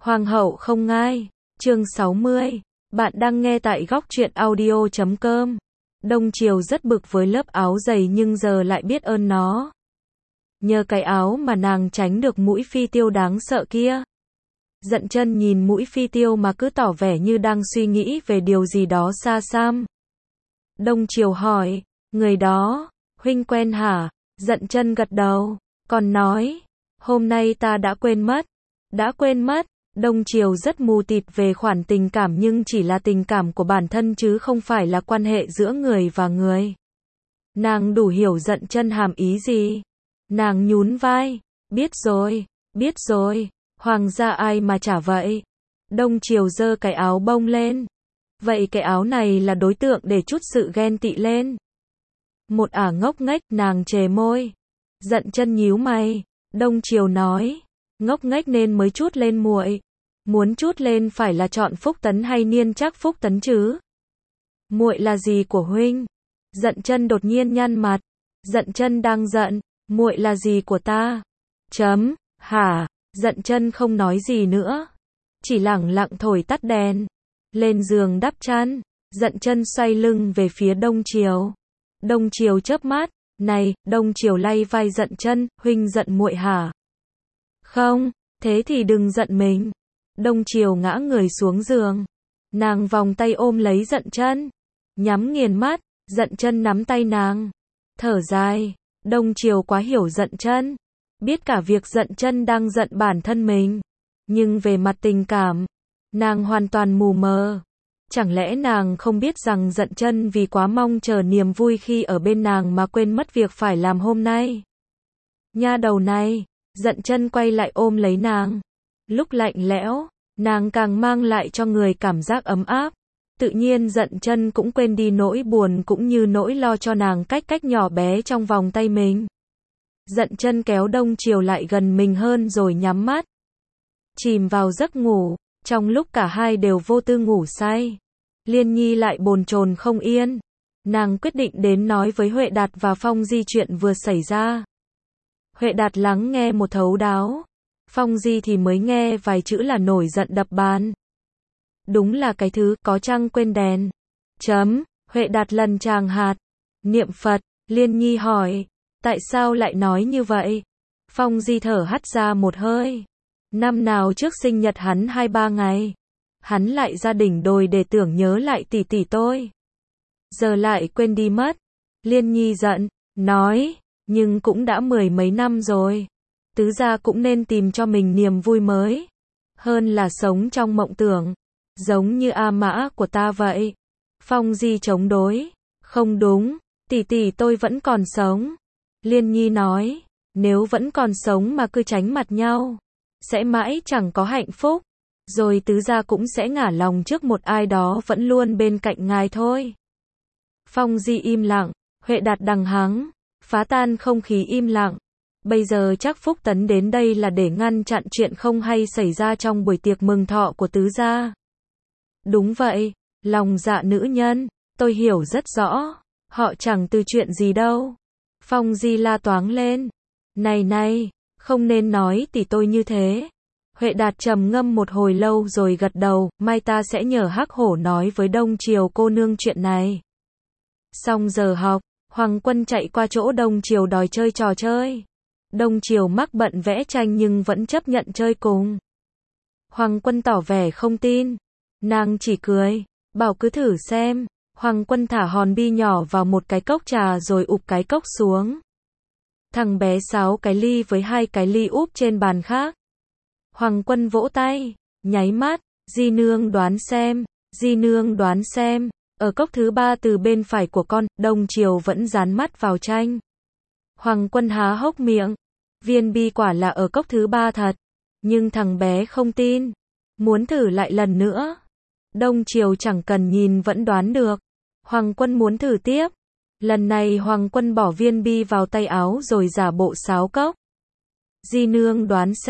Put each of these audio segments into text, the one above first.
Hoàng hậu không ngai. Chương 60. Bạn đang nghe tại góc truyện audio.com. Đông Triều rất bực với lớp áo dày nhưng giờ lại biết ơn nó. Nhờ cái áo mà nàng tránh được mũi phi tiêu đáng sợ kia. Dận Chân nhìn mũi phi tiêu mà cứ tỏ vẻ như đang suy nghĩ về điều gì đó xa xăm. Đông Triều hỏi, người đó, huynh quen hả? Dận Chân gật đầu, còn nói, hôm nay ta đã quên mất. Đã quên mất. Đông Triều rất mù tịt về khoản tình cảm nhưng chỉ là tình cảm của bản thân chứ không phải là quan hệ giữa người và người. Nàng đủ hiểu Dận Chân hàm ý gì. Nàng nhún vai, biết rồi, hoàng gia ai mà chả vậy. Đông Triều giơ cái áo bông lên. Vậy cái áo này là đối tượng để chút sự ghen tị lên. Một ả ngốc nghếch, nàng chề môi. Dận Chân nhíu mày. Đông Triều nói, ngốc nghếch nên mới chút lên muội. Muốn chút lên phải là chọn Phúc Tấn hay Niên Trác Phúc Tấn chứ? Muội là gì của huynh? Dận Chân đột nhiên nhăn mặt. Dận Chân đang giận, muội là gì của ta? Hả? Dận Chân không nói gì nữa, chỉ lẳng lặng thổi tắt đèn, lên giường đắp chăn. Dận Chân xoay lưng về phía Đông Triều. Đông Triều chớp mắt, này, Đông Triều lay vai Dận Chân, huynh giận muội hả? Không, thế thì đừng giận mình. Đông Triều ngã người xuống giường. Nàng vòng tay ôm lấy Dận Chân, nhắm nghiền mắt. Dận Chân nắm tay nàng, thở dài. Đông Triều quá hiểu Dận Chân, biết cả việc Dận Chân đang giận bản thân mình, nhưng về mặt tình cảm, nàng hoàn toàn mù mờ. Chẳng lẽ nàng không biết rằng Dận Chân vì quá mong chờ niềm vui khi ở bên nàng mà quên mất việc phải làm hôm nay? Nha đầu này. Dận Chân quay lại ôm lấy nàng. Lúc lạnh lẽo, nàng càng mang lại cho người cảm giác ấm áp. Tự nhiên Dận Chân cũng quên đi nỗi buồn cũng như nỗi lo cho nàng cách nhỏ bé trong vòng tay mình. Dận Chân kéo Đông Triều lại gần mình hơn rồi nhắm mắt, chìm vào giấc ngủ. Trong lúc cả hai đều vô tư ngủ say, Liên Nhi lại bồn chồn không yên. Nàng quyết định đến nói với Huệ Đạt và Phong Di chuyện vừa xảy ra. Huệ Đạt lắng nghe một thấu đáo. Phong Di thì mới nghe vài chữ là nổi giận đập bàn. Đúng là cái thứ có trăng quên đèn. Huệ Đạt lần tràng hạt, niệm Phật. Liên Nhi hỏi, tại sao lại nói như vậy? Phong Di thở hắt ra một hơi. Năm nào trước sinh nhật hắn 2-3 ngày, hắn lại ra đỉnh đồi để tưởng nhớ lại tỷ tỷ tôi. Giờ lại quên đi mất. Liên Nhi giận, nói, nhưng cũng đã 10 mấy năm rồi. Tứ gia cũng nên tìm cho mình niềm vui mới, hơn là sống trong mộng tưởng, giống như A Mã của ta vậy. Phong Di chống đối, không đúng, tỷ tỷ tôi vẫn còn sống. Liên Nhi nói, nếu vẫn còn sống mà cứ tránh mặt nhau, sẽ mãi chẳng có hạnh phúc, rồi tứ gia cũng sẽ ngả lòng trước một ai đó vẫn luôn bên cạnh ngài thôi. Phong Di im lặng. Huệ Đạt đằng hắng, phá tan không khí im lặng. Bây giờ chắc Phúc Tấn đến đây là để ngăn chặn chuyện không hay xảy ra trong buổi tiệc mừng thọ của tứ gia. Đúng vậy, lòng dạ nữ nhân, tôi hiểu rất rõ. Họ chẳng từ chuyện gì đâu. Phong Di la toáng lên. Này, không nên nói tỷ tôi như thế. Huệ Đạt trầm ngâm một hồi lâu rồi gật đầu, mai ta sẽ nhờ Hắc Hổ nói với Đông Triều cô nương chuyện này. Xong giờ học, Hoàng Quân chạy qua chỗ Đông Triều đòi chơi trò chơi. Đông Triều mắc bận vẽ tranh nhưng vẫn chấp nhận chơi cùng. Hoàng Quân tỏ vẻ không tin. Nàng chỉ cười, bảo cứ thử xem. Hoàng Quân thả hòn bi nhỏ vào một cái cốc trà rồi ụp cái cốc xuống. Thằng bé 6 cái ly với 2 cái ly úp trên bàn khác. Hoàng Quân vỗ tay, nháy mắt, Di nương đoán xem. Ở cốc thứ 3 từ bên phải của con. Đông Triều vẫn dán mắt vào tranh. Hoàng Quân há hốc miệng. Viên bi quả là ở cốc thứ 3 thật. Nhưng thằng bé không tin, muốn thử lại lần nữa. Đông Triều chẳng cần nhìn vẫn đoán được. Hoàng Quân muốn thử tiếp. Lần này Hoàng Quân bỏ viên bi vào tay áo rồi giả bộ sáo cốc. Di nương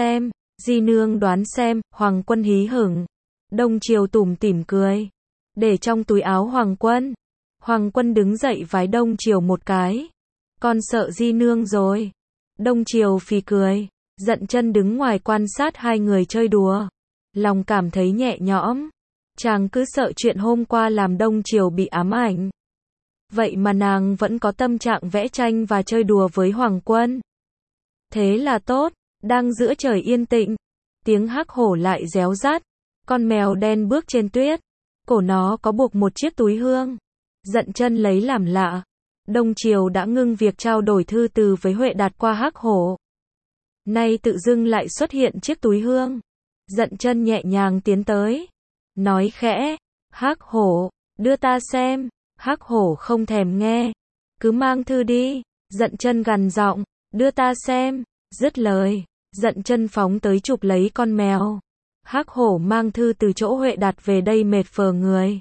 đoán xem. Hoàng Quân hí hửng. Đông Triều tủm tỉm cười, để trong túi áo Hoàng Quân. Hoàng Quân đứng dậy vái Đông Triều một cái. Con sợ Di nương rồi. Đông Triều phì cười. Dận Chân đứng ngoài quan sát hai người chơi đùa. lòng cảm thấy nhẹ nhõm. Chàng cứ sợ chuyện hôm qua làm Đông Triều bị ám ảnh. Vậy mà nàng vẫn có tâm trạng vẽ tranh và chơi đùa với Hoàng Quân. Thế là tốt, đang giữa trời yên tĩnh, tiếng hắc hổ lại réo rắt. Con mèo đen bước trên tuyết, cổ nó có buộc một chiếc túi hương. Dận Chân lấy làm lạ. Đông Triều đã ngưng việc trao đổi thư từ với Huệ Đạt qua hắc hổ. Nay tự dưng lại xuất hiện chiếc túi hương. Dận Chân nhẹ nhàng tiến tới, nói khẽ, hắc hổ, đưa ta xem. Hắc hổ không thèm nghe, cứ mang thư đi. Dận Chân gằn giọng, đưa ta xem. Dứt lời, Dận Chân phóng tới chụp lấy con mèo. Hắc hổ mang thư từ chỗ Huệ Đạt về đây mệt phờ người.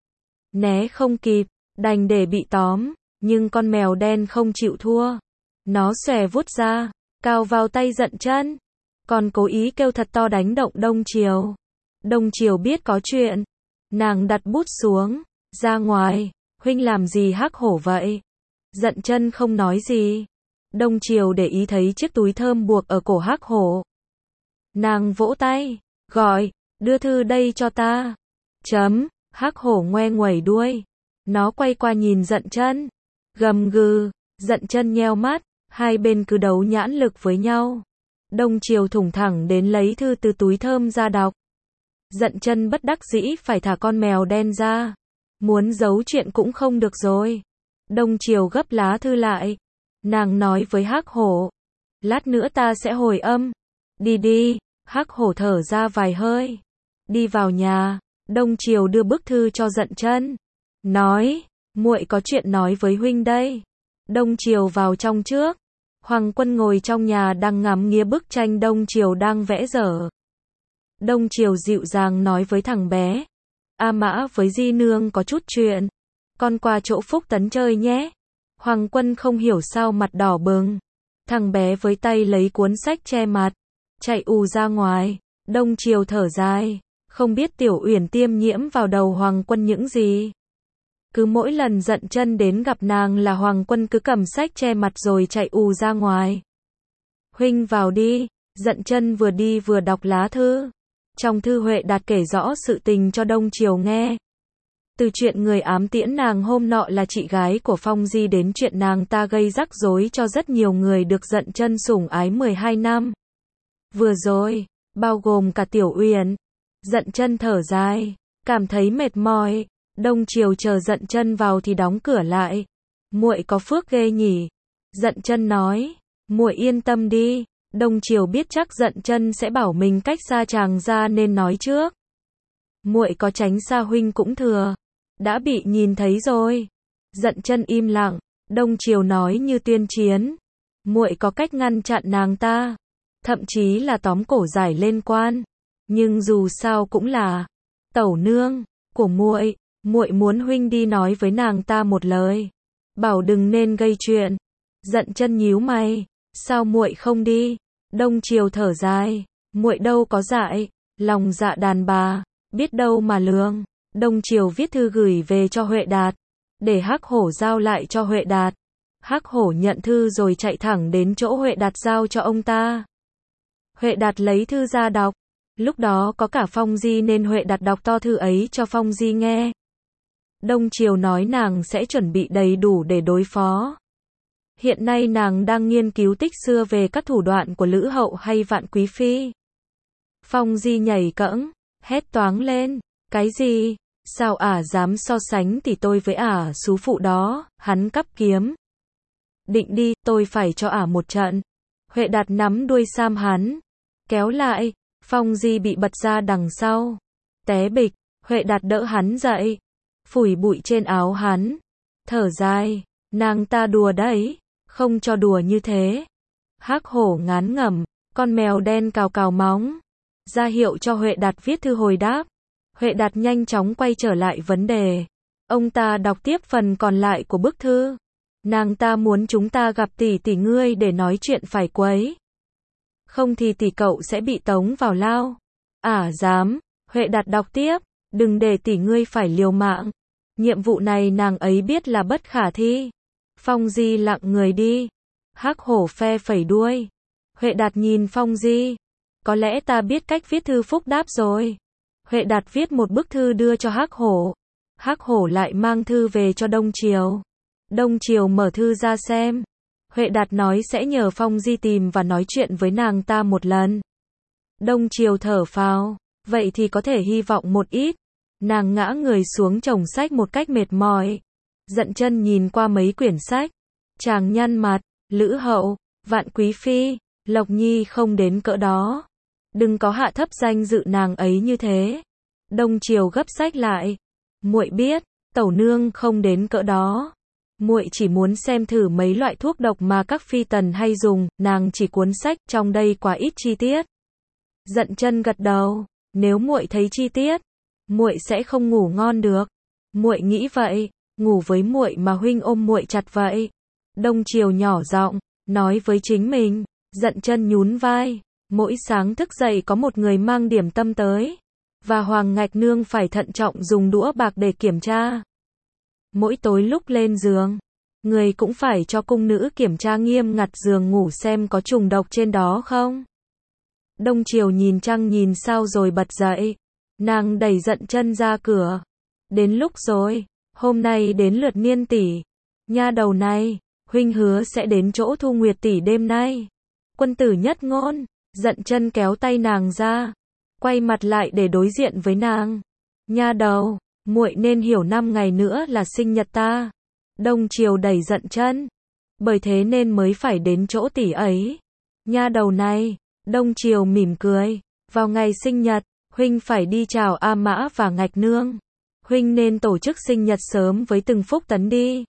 Né không kịp, đành để bị tóm, nhưng con mèo đen không chịu thua. Nó xòe vuốt ra, cào vào tay Dận Chân, còn cố ý kêu thật to đánh động Đông Triều. Đông Triều biết có chuyện, nàng đặt bút xuống, ra ngoài, huynh làm gì hắc hổ vậy? Dận Chân không nói gì. Đông Triều để ý thấy chiếc túi thơm buộc ở cổ hắc hổ. Nàng vỗ tay, gọi, đưa thư đây cho ta. Hắc hổ ngoe nguẩy đuôi. Nó quay qua nhìn Dận Chân, gầm gừ. Dận Chân nheo mắt, hai bên cứ đấu nhãn lực với nhau. Đông Triều thủng thẳng đến lấy thư từ túi thơm ra đọc. Dận Chân bất đắc dĩ phải thả con mèo đen ra. Muốn giấu chuyện cũng không được rồi. Đông Triều gấp lá thư lại. Nàng nói với hắc hổ, lát nữa ta sẽ hồi âm. Đi đi. Hắc hổ thở ra vài hơi, đi vào nhà. Đông Triều đưa bức thư cho Dận Chân, nói, muội có chuyện nói với huynh đây. Đông Triều vào trong trước. Hoàng Quân ngồi trong nhà đang ngắm nghía bức tranh Đông Triều đang vẽ dở. Đông Triều dịu dàng nói với thằng bé, A Mã với Di Nương có chút chuyện, con qua chỗ Phúc Tấn chơi nhé. Hoàng Quân không hiểu sao mặt đỏ bừng. Thằng bé với tay lấy cuốn sách che mặt, chạy ù ra ngoài. Đông Triều thở dài, không biết Tiểu Uyển tiêm nhiễm vào đầu Hoàng Quân những gì. Cứ mỗi lần Dận Chân đến gặp nàng là Hoàng Quân cứ cầm sách che mặt rồi chạy ù ra ngoài. Huynh vào đi. Dận Chân vừa đi vừa đọc lá thư. Trong thư Huệ Đạt kể rõ sự tình cho Đông Triều nghe. Từ chuyện người ám tiễn nàng hôm nọ là chị gái của Phong Di đến chuyện nàng ta gây rắc rối cho rất nhiều người được Dận Chân sủng ái 12 năm. Vừa rồi, bao gồm cả Tiểu Uyển. Dận Chân thở dài, cảm thấy mệt mỏi. Đông Triều chờ Dận Chân vào thì đóng cửa lại. Muội có phước ghê nhỉ? Dận Chân nói, muội yên tâm đi. Đông Triều biết chắc Dận Chân sẽ bảo mình cách xa chàng ra nên nói trước. Muội có tránh xa huynh cũng thừa. Đã bị nhìn thấy rồi. Dận Chân im lặng. Đông Triều nói như tuyên chiến. Muội có cách ngăn chặn nàng ta, thậm chí là tóm cổ giải lên quan. Nhưng dù sao cũng là tẩu nương của muội, muội muốn huynh đi nói với nàng ta một lời, bảo đừng nên gây chuyện. Dận Chân nhíu mày, sao muội không đi? Đông Triều thở dài, muội đâu có dại, lòng dạ đàn bà, biết đâu mà lường. Đông Triều viết thư gửi về cho Huệ Đạt, để hắc hổ giao lại cho Huệ Đạt. Hắc hổ nhận thư rồi chạy thẳng đến chỗ Huệ Đạt giao cho ông ta. Huệ Đạt lấy thư ra đọc. Lúc đó có cả Phong Di nên Huệ Đạt đọc to thư ấy cho Phong Di nghe. Đông Triều nói nàng sẽ chuẩn bị đầy đủ để đối phó. Hiện nay nàng đang nghiên cứu tích xưa về các thủ đoạn của Lữ Hậu hay Vạn Quý Phi. Phong Di nhảy cẫng, hét toáng lên, cái gì? Sao ả dám so sánh tỷ tôi với ả xú phụ đó? Hắn cắp kiếm định đi, tôi phải cho ả một trận. Huệ Đạt nắm đuôi sam hắn, kéo lại. Phong Di bị bật ra đằng sau, té bịch. Huệ Đạt đỡ hắn dậy, phủi bụi trên áo hắn, thở dài, nàng ta đùa đấy, không cho đùa như thế. Hắc hổ ngán ngẩm, con mèo đen cào cào móng, ra hiệu cho Huệ Đạt viết thư hồi đáp. Huệ Đạt nhanh chóng quay trở lại vấn đề. Ông ta đọc tiếp phần còn lại của bức thư. Nàng ta muốn chúng ta gặp tỷ tỷ ngươi để nói chuyện phải quấy. Không thì tỷ cậu sẽ bị tống vào lao. Dám. Huệ Đạt đọc tiếp. Đừng để tỷ ngươi phải liều mạng. Nhiệm vụ này nàng ấy biết là bất khả thi. Phong Di lặng người đi. Hắc hổ phe phẩy đuôi. Huệ Đạt nhìn Phong Di. có lẽ ta biết cách viết thư phúc đáp rồi. Huệ Đạt viết một bức thư đưa cho Hắc Hổ. Hắc Hổ lại mang thư về cho Đông Triều. Đông Triều mở thư ra xem. Huệ Đạt nói sẽ nhờ Phong Di tìm và nói chuyện với nàng ta một lần. Đông Triều thở phào, vậy thì có thể hy vọng một ít. Nàng ngã người xuống chồng sách một cách mệt mỏi. Dận Chân nhìn qua mấy quyển sách. Chàng nhăn mặt, Lữ Hậu, Vạn Quý Phi, Lộc Nhi không đến cỡ đó. Đừng có hạ thấp danh dự nàng ấy như thế. Đông Triều gấp sách lại. Muội biết, tẩu nương không đến cỡ đó. Muội chỉ muốn xem thử mấy loại thuốc độc mà các phi tần hay dùng, nàng chỉ cuốn sách, trong đây quá ít chi tiết. Dận Chân gật đầu, nếu muội thấy chi tiết, muội sẽ không ngủ ngon được. Muội nghĩ vậy, ngủ với muội mà huynh ôm muội chặt vậy. Đông Triều nhỏ giọng nói với chính mình. Dận Chân nhún vai, mỗi sáng thức dậy có một người mang điểm tâm tới, và Hoàng Ngạch Nương phải thận trọng dùng đũa bạc để kiểm tra. Mỗi tối lúc lên giường, người cũng phải cho cung nữ kiểm tra nghiêm ngặt giường ngủ xem có trùng độc trên đó không. Đông Triều nhìn trăng nhìn sao rồi bật dậy. Nàng đẩy Dận Chân ra cửa. Đến lúc rồi, hôm nay đến lượt Niên tỷ. Nha đầu này, huynh hứa sẽ đến chỗ Thu Nguyệt tỷ đêm nay. Quân tử nhất ngôn. Dận Chân kéo tay nàng ra, quay mặt lại để đối diện với nàng. Nha đầu, muội nên hiểu 5 ngày nữa là sinh nhật ta. Đông Triều đẩy Dận Chân, bởi thế nên mới phải đến chỗ tỷ ấy. Nha đầu này. Đông Triều mỉm cười, vào ngày sinh nhật, huynh phải đi chào A Mã và Ngạch Nương. Huynh nên tổ chức sinh nhật sớm với từng phúc tấn đi.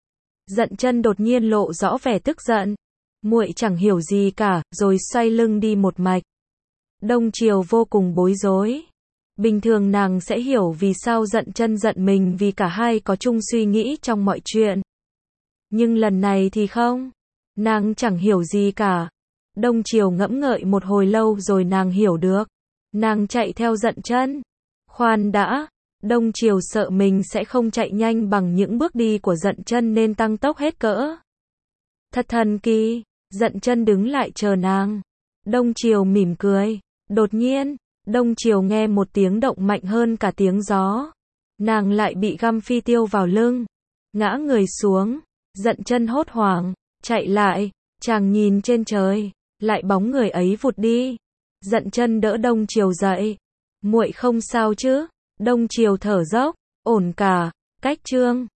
Dận Chân đột nhiên lộ rõ vẻ tức giận. Muội chẳng hiểu gì cả, rồi xoay lưng đi một mạch. Đông Triều vô cùng bối rối. Bình thường nàng sẽ hiểu vì sao Dận Chân giận mình vì cả hai có chung suy nghĩ trong mọi chuyện. Nhưng lần này thì không. Nàng chẳng hiểu gì cả. Đông Triều ngẫm ngợi một hồi lâu rồi nàng hiểu được. Nàng chạy theo Dận Chân. Khoan đã, Đông Triều sợ mình sẽ không chạy nhanh bằng những bước đi của Dận Chân nên tăng tốc hết cỡ. Thật thần kỳ, Dận Chân đứng lại chờ nàng. Đông Triều mỉm cười. Đột nhiên, Đông Triều nghe một tiếng động mạnh hơn cả tiếng gió. Nàng lại bị găm phi tiêu vào lưng. Ngã người xuống. Dận Chân hốt hoảng, chạy lại, chàng nhìn trên trời, lại bóng người ấy vụt đi. Dận Chân đỡ Đông Triều dậy. Muội không sao chứ? Đông Triều thở dốc, ổn cả, cách chương.